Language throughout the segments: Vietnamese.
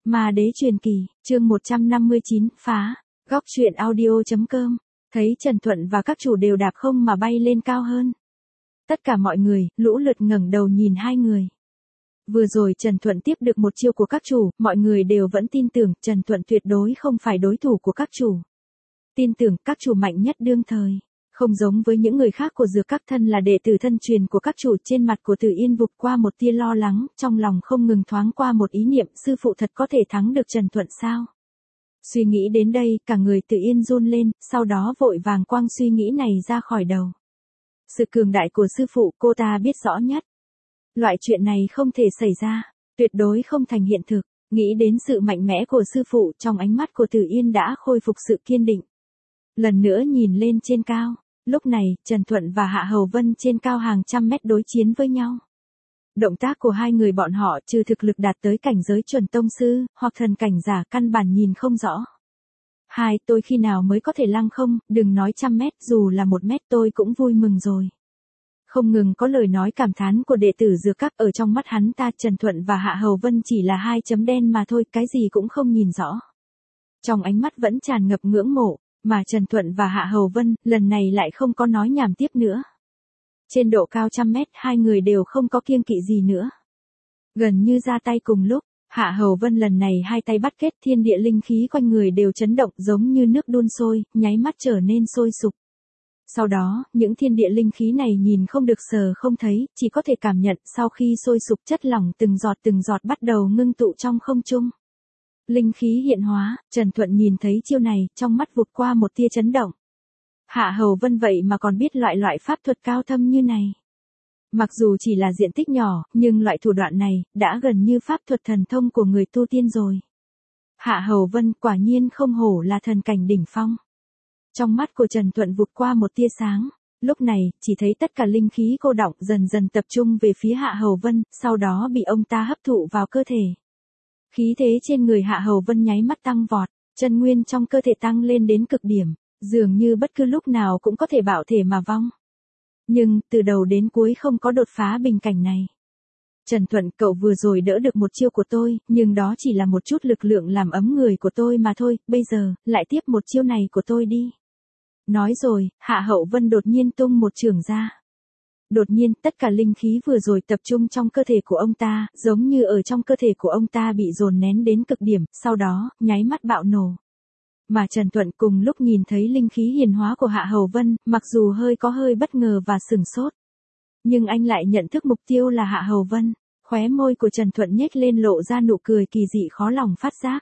Ma đế truyền kỳ, chương 159, phá. Góc truyện audio.com. Thấy Trần Thuận và các chủ đều đạp không mà bay lên cao hơn. Tất cả mọi người, lũ lượt ngẩng đầu nhìn hai người. Vừa rồi Trần Thuận tiếp được một chiêu của các chủ, mọi người đều vẫn tin tưởng Trần Thuận tuyệt đối không phải đối thủ của các chủ. Tin tưởng các chủ mạnh nhất đương thời. Không giống với những người khác của Dược Các, thân là đệ tử thân truyền của các chủ, trên mặt của Từ Yên vụt qua một tia lo lắng, trong lòng không ngừng thoáng qua một ý niệm, sư phụ thật có thể thắng được Trần Thuận sao? Suy nghĩ đến đây, cả người Từ Yên run lên, sau đó vội vàng quăng suy nghĩ này ra khỏi đầu. Sự cường đại của sư phụ cô ta biết rõ nhất. Loại chuyện này không thể xảy ra, tuyệt đối không thành hiện thực. Nghĩ đến sự mạnh mẽ của sư phụ, trong ánh mắt của Từ Yên đã khôi phục sự kiên định. Lần nữa nhìn lên trên cao. Lúc này, Trần Thuận và Hạ Hầu Vân trên cao hàng trăm mét đối chiến với nhau. Động tác của hai người bọn họ trừ thực lực đạt tới cảnh giới chuẩn tông sư, hoặc thần cảnh giả, căn bản nhìn không rõ. Tôi khi nào mới có thể lăng không, đừng nói trăm mét, dù là 1 mét tôi cũng vui mừng rồi. Không ngừng có lời nói cảm thán của đệ tử Dược Các, ở trong mắt hắn ta Trần Thuận và Hạ Hầu Vân chỉ là 2 chấm đen mà thôi, cái gì cũng không nhìn rõ. Trong ánh mắt vẫn tràn ngập ngưỡng mộ. Mà Trần Thuận và Hạ Hầu Vân, lần này lại không có nói nhảm tiếp nữa. Trên độ cao 100 mét, hai người đều không có kiêng kỵ gì nữa. Gần như ra tay cùng lúc, Hạ Hầu Vân lần này hai tay bắt kết, thiên địa linh khí quanh người đều chấn động giống như nước đun sôi, nháy mắt trở nên sôi sục. Sau đó, những thiên địa linh khí này nhìn không được sờ không thấy, chỉ có thể cảm nhận, sau khi sôi sục chất lỏng từng giọt bắt đầu ngưng tụ trong không trung. Linh khí hiện hóa, Trần Thuận nhìn thấy chiêu này, trong mắt vụt qua một tia chấn động. Hạ Hầu Vân vậy mà còn biết loại pháp thuật cao thâm như này. Mặc dù chỉ là diện tích nhỏ, nhưng loại thủ đoạn này, đã gần như pháp thuật thần thông của người tu tiên rồi. Hạ Hầu Vân quả nhiên không hổ là thần cảnh đỉnh phong. Trong mắt của Trần Thuận vụt qua một tia sáng. Lúc này, chỉ thấy tất cả linh khí cô đọng dần dần tập trung về phía Hạ Hầu Vân, sau đó bị ông ta hấp thụ vào cơ thể. Khí thế trên người Hạ Hầu Vân nháy mắt tăng vọt, chân nguyên trong cơ thể tăng lên đến cực điểm, dường như bất cứ lúc nào cũng có thể bạo thể mà vong. Nhưng, từ đầu đến cuối không có đột phá bình cảnh này. Trần Thuận, cậu vừa rồi đỡ được một chiêu của tôi, nhưng đó chỉ là một chút lực lượng làm ấm người của tôi mà thôi, bây giờ, lại tiếp một chiêu này của tôi đi. Nói rồi, Hạ Hầu Vân đột nhiên tung một chưởng ra. Đột nhiên, tất cả linh khí vừa rồi tập trung trong cơ thể của ông ta, giống như ở trong cơ thể của ông ta bị dồn nén đến cực điểm, sau đó, nháy mắt bạo nổ. Mà Trần Thuận cùng lúc nhìn thấy linh khí hiền hóa của Hạ Hầu Vân, mặc dù có hơi bất ngờ và sửng sốt. Nhưng anh lại nhận thức mục tiêu là Hạ Hầu Vân, khóe môi của Trần Thuận nhếch lên lộ ra nụ cười kỳ dị khó lòng phát giác.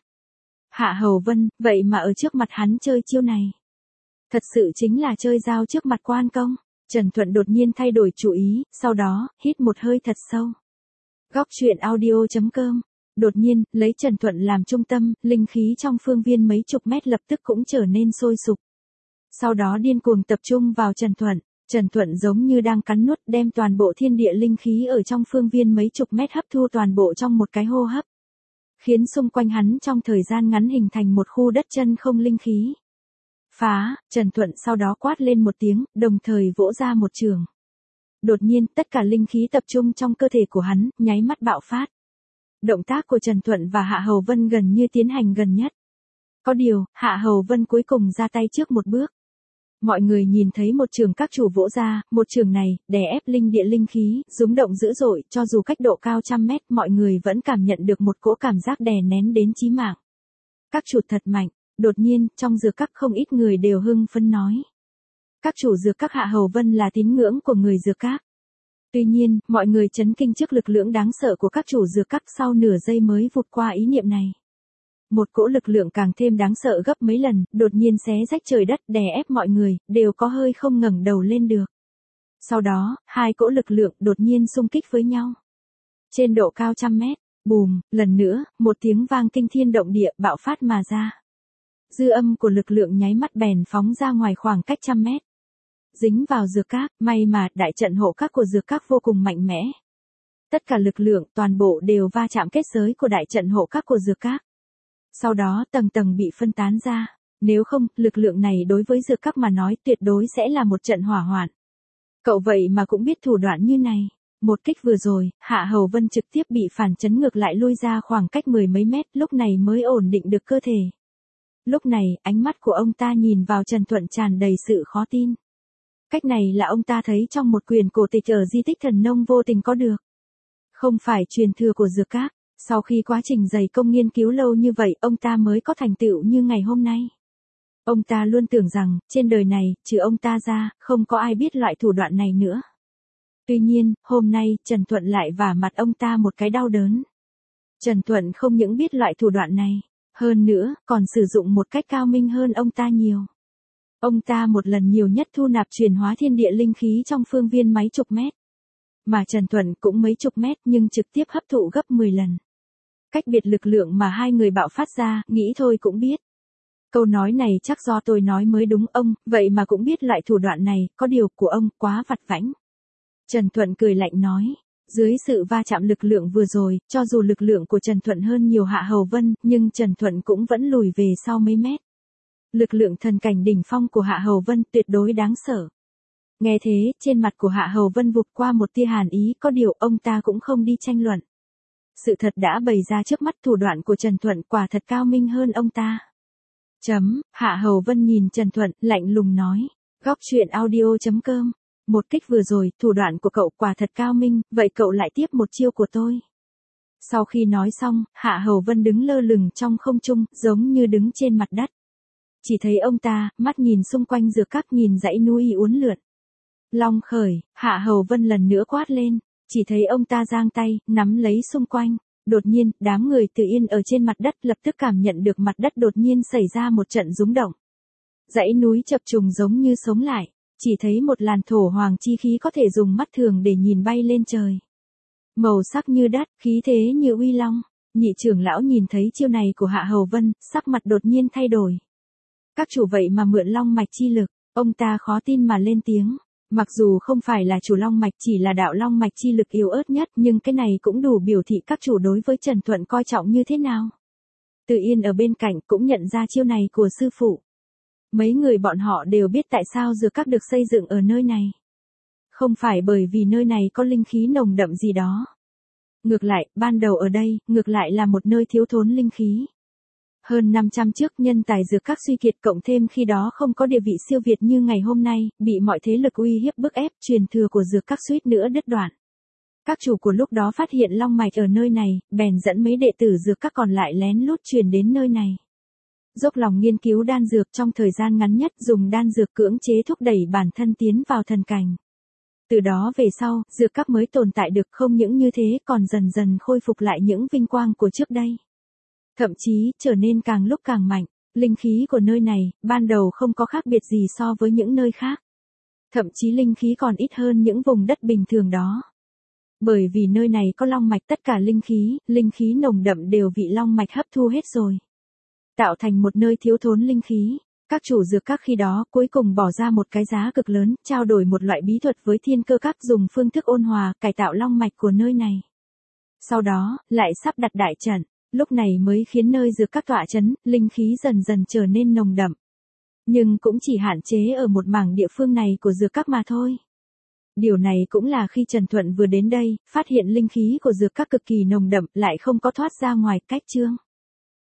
Hạ Hầu Vân, vậy mà ở trước mặt hắn chơi chiêu này. Thật sự chính là chơi dao trước mặt quan công. Trần Thuận đột nhiên thay đổi chủ ý, sau đó, hít một hơi thật sâu. Góc truyện audio.com. Đột nhiên, lấy Trần Thuận làm trung tâm, linh khí trong phương viên mấy chục mét lập tức cũng trở nên sôi sục. Sau đó điên cuồng tập trung vào Trần Thuận. Trần Thuận giống như đang cắn nuốt, đem toàn bộ thiên địa linh khí ở trong phương viên mấy chục mét hấp thu toàn bộ trong một cái hô hấp. Khiến xung quanh hắn trong thời gian ngắn hình thành một khu đất chân không linh khí. Phá, Trần Thuận sau đó quát lên một tiếng, đồng thời vỗ ra một chưởng. Đột nhiên, tất cả linh khí tập trung trong cơ thể của hắn, nháy mắt bạo phát. Động tác của Trần Thuận và Hạ Hầu Vân gần như tiến hành gần nhất. Có điều, Hạ Hầu Vân cuối cùng ra tay trước một bước. Mọi người nhìn thấy một chưởng các chủ vỗ ra, một chưởng này, đè ép linh địa linh khí, rúng động dữ dội, cho dù cách độ cao 100 mét, mọi người vẫn cảm nhận được một cỗ cảm giác đè nén đến chí mạng. Các chủ thật mạnh. Đột nhiên, trong Dược Các không ít người đều hưng phấn nói. Các chủ Dược Các Hạ Hầu Vân là tín ngưỡng của người Dược Các. Tuy nhiên, mọi người chấn kinh trước lực lượng đáng sợ của các chủ Dược Các, sau nửa giây mới vụt qua ý niệm này. Một cỗ lực lượng càng thêm đáng sợ gấp mấy lần, đột nhiên xé rách trời đất, đè ép mọi người, đều có hơi không ngẩng đầu lên được. Sau đó, hai cỗ lực lượng đột nhiên xung kích với nhau. Trên độ cao 100 mét, bùm, lần nữa, một tiếng vang kinh thiên động địa bạo phát mà ra. Dư âm của lực lượng nháy mắt bèn phóng ra ngoài khoảng cách 100 mét. Dính vào Dược Các, may mà đại trận hộ các của Dược Các vô cùng mạnh mẽ. Tất cả lực lượng toàn bộ đều va chạm kết giới của đại trận hộ các của Dược Các. Sau đó tầng tầng bị phân tán ra. Nếu không, lực lượng này đối với Dược Các mà nói tuyệt đối sẽ là một trận hỏa hoạn. Cậu vậy mà cũng biết thủ đoạn như này. Một kích vừa rồi, Hạ Hầu Vân trực tiếp bị phản chấn ngược lại lui ra khoảng cách mười mấy mét, lúc này mới ổn định được cơ thể. Lúc này, ánh mắt của ông ta nhìn vào Trần Thuận tràn đầy sự khó tin. Cách này là ông ta thấy trong một quyển cổ tịch ở di tích Thần Nông vô tình có được. Không phải truyền thừa của Dược Các, sau khi quá trình dày công nghiên cứu lâu như vậy, ông ta mới có thành tựu như ngày hôm nay. Ông ta luôn tưởng rằng, trên đời này, trừ ông ta ra, không có ai biết loại thủ đoạn này nữa. Tuy nhiên, hôm nay, Trần Thuận lại vả mặt ông ta một cái đau đớn. Trần Thuận không những biết loại thủ đoạn này, hơn nữa, còn sử dụng một cách cao minh hơn ông ta nhiều. Ông ta một lần nhiều nhất thu nạp chuyển hóa thiên địa linh khí trong phương viên mấy chục mét. Mà Trần Thuận cũng mấy chục mét nhưng trực tiếp hấp thụ gấp 10 lần. Cách biệt lực lượng mà hai người bạo phát ra, nghĩ thôi cũng biết. Câu nói này chắc do tôi nói mới đúng ông, vậy mà cũng biết loại thủ đoạn này, có điều của ông quá vặt vãnh. Trần Thuận cười lạnh nói, dưới sự va chạm lực lượng vừa rồi, cho dù lực lượng của Trần Thuận hơn nhiều Hạ Hầu Vân, nhưng Trần Thuận cũng vẫn lùi về sau mấy mét. Lực lượng thần cảnh đỉnh phong của Hạ Hầu Vân tuyệt đối đáng sợ. Nghe thế, trên mặt của Hạ Hầu Vân vụt qua một tia hàn ý, có điều ông ta cũng không đi tranh luận. Sự thật đã bày ra trước mắt, thủ đoạn của Trần Thuận quả thật cao minh hơn ông ta. Hạ Hầu Vân nhìn Trần Thuận, lạnh lùng nói, góc truyện audio.com, một kích vừa rồi, thủ đoạn của cậu quả thật cao minh, vậy cậu lại tiếp một chiêu của tôi. Sau khi nói xong, Hạ Hầu Vân đứng lơ lửng trong không trung, giống như đứng trên mặt đất. Chỉ thấy ông ta, mắt nhìn xung quanh Dược Các, nhìn dãy núi uốn lượn. Long khởi, Hạ Hầu Vân lần nữa quát lên, chỉ thấy ông ta giang tay, nắm lấy xung quanh. Đột nhiên, đám người Từ Yên ở trên mặt đất lập tức cảm nhận được mặt đất đột nhiên xảy ra một trận rung động. Dãy núi chập trùng giống như sống lại, chỉ thấy một làn thổ hoàng chi khí có thể dùng mắt thường để nhìn bay lên trời. Màu sắc như đất, khí thế như uy long. Nhị trưởng lão nhìn thấy chiêu này của Hạ Hầu Vân, sắc mặt đột nhiên thay đổi. Các chủ vậy mà mượn long mạch chi lực, ông ta khó tin mà lên tiếng. Mặc dù không phải là chủ long mạch, chỉ là đạo long mạch chi lực yếu ớt nhất, nhưng cái này cũng đủ biểu thị các chủ đối với Trần Thuận coi trọng như thế nào. Từ Yên ở bên cạnh cũng nhận ra chiêu này của sư phụ. Mấy người bọn họ đều biết tại sao Dược Các được xây dựng ở nơi này. Không phải bởi vì nơi này có linh khí nồng đậm gì đó. Ngược lại, ban đầu ở đây, ngược lại là một nơi thiếu thốn linh khí. Hơn 500 trước, nhân tài Dược Các suy kiệt, cộng thêm khi đó không có địa vị siêu việt như ngày hôm nay, bị mọi thế lực uy hiếp bức ép, truyền thừa của Dược Các suýt nữa đứt đoạn. Các chủ của lúc đó phát hiện long mạch ở nơi này, bèn dẫn mấy đệ tử Dược Các còn lại lén lút truyền đến nơi này. Dốc lòng nghiên cứu đan dược, trong thời gian ngắn nhất dùng đan dược cưỡng chế thúc đẩy bản thân tiến vào thần cảnh. Từ đó về sau, Dược Các mới tồn tại được, không những như thế còn dần dần khôi phục lại những vinh quang của trước đây. Thậm chí, trở nên càng lúc càng mạnh, linh khí của nơi này, ban đầu không có khác biệt gì so với những nơi khác. Thậm chí linh khí còn ít hơn những vùng đất bình thường đó. Bởi vì nơi này có long mạch, tất cả linh khí nồng đậm đều bị long mạch hấp thu hết rồi. Tạo thành một nơi thiếu thốn linh khí. Các chủ Dược Các khi đó cuối cùng bỏ ra một cái giá cực lớn, trao đổi một loại bí thuật với Thiên Cơ Các, dùng phương thức ôn hòa, cải tạo long mạch của nơi này. Sau đó, lại sắp đặt đại trận, lúc này mới khiến nơi Dược Các tọa chấn, linh khí dần dần trở nên nồng đậm. Nhưng cũng chỉ hạn chế ở một mảng địa phương này của Dược Các mà thôi. Điều này cũng là khi Trần Thuận vừa đến đây, phát hiện linh khí của Dược Các cực kỳ nồng đậm, lại không có thoát ra ngoài, cách chương.